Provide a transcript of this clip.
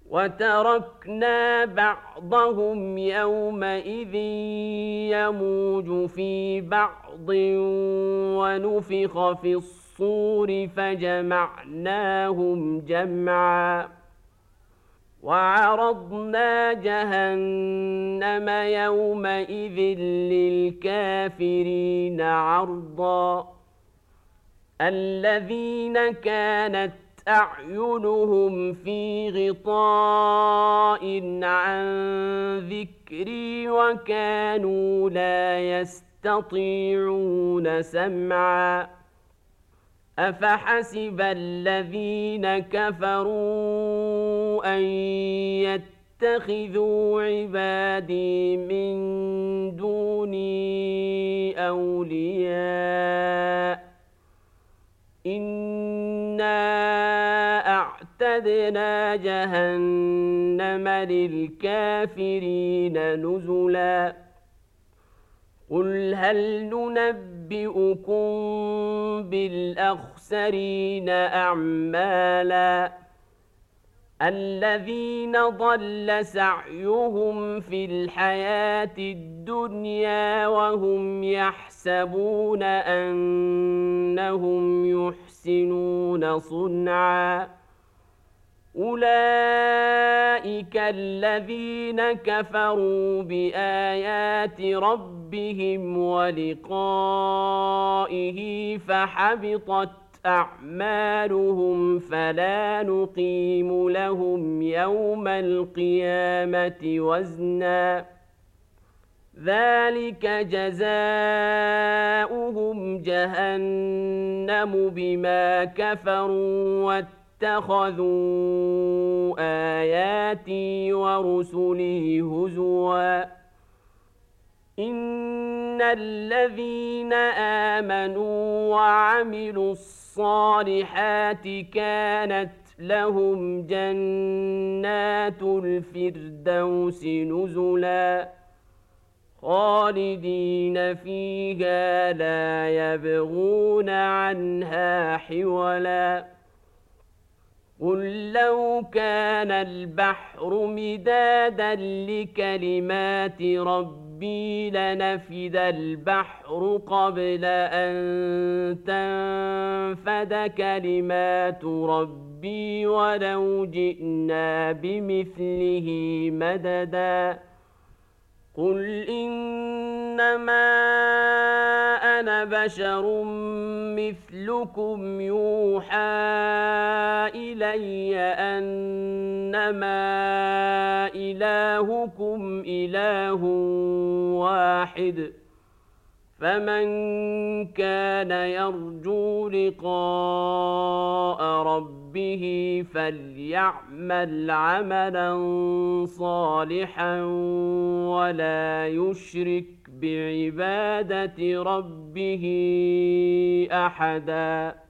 وتركنا بعضهم يومئذ يموج في بعض ونفخ في الصور فجمعناهم جمعا وعرضنا جهنم يومئذ للكافرين عرضا الذين كانت أعينهم في غطاء عن ذكري وكانوا لا يستطيعون سمعا أفحسب الذين كفروا أن يتخذوا عبادي من دوني أولياء إنا أعتدنا جهنم للكافرين نزلا قل هل ننبئكم بالأخسرين أعمالا الذين ضل سعيهم في الحياة الدنيا وهم يحسبون أنهم يحسنون صنعا أولئك الذين كفروا بآيات ربهم ولقائه فحبطت أعمالهم فلا نقيم لهم يوم القيامة وزنا ذلك جزاؤهم جهنم بما كفروا واتخذوا آياتي ورسلي هزوا إن الذين آمنوا وعملوا الصالحات كانت لهم جنات الفردوس نزلا خالدين فيها لا يبغون عنها حولا قل لو كان البحر مدادا لكلمات ربي لنفد البحر قبل أن تنفد كلمات ربي ولو جئنا بمثله مددا قل إنما أنا بشر مثلكم يوحى إلي أنما إلهكم إله واحد فمن كان يرجو لقاء ربه فليعمل عملا صالحا ولا يشرك بعبادة ربه أحدا.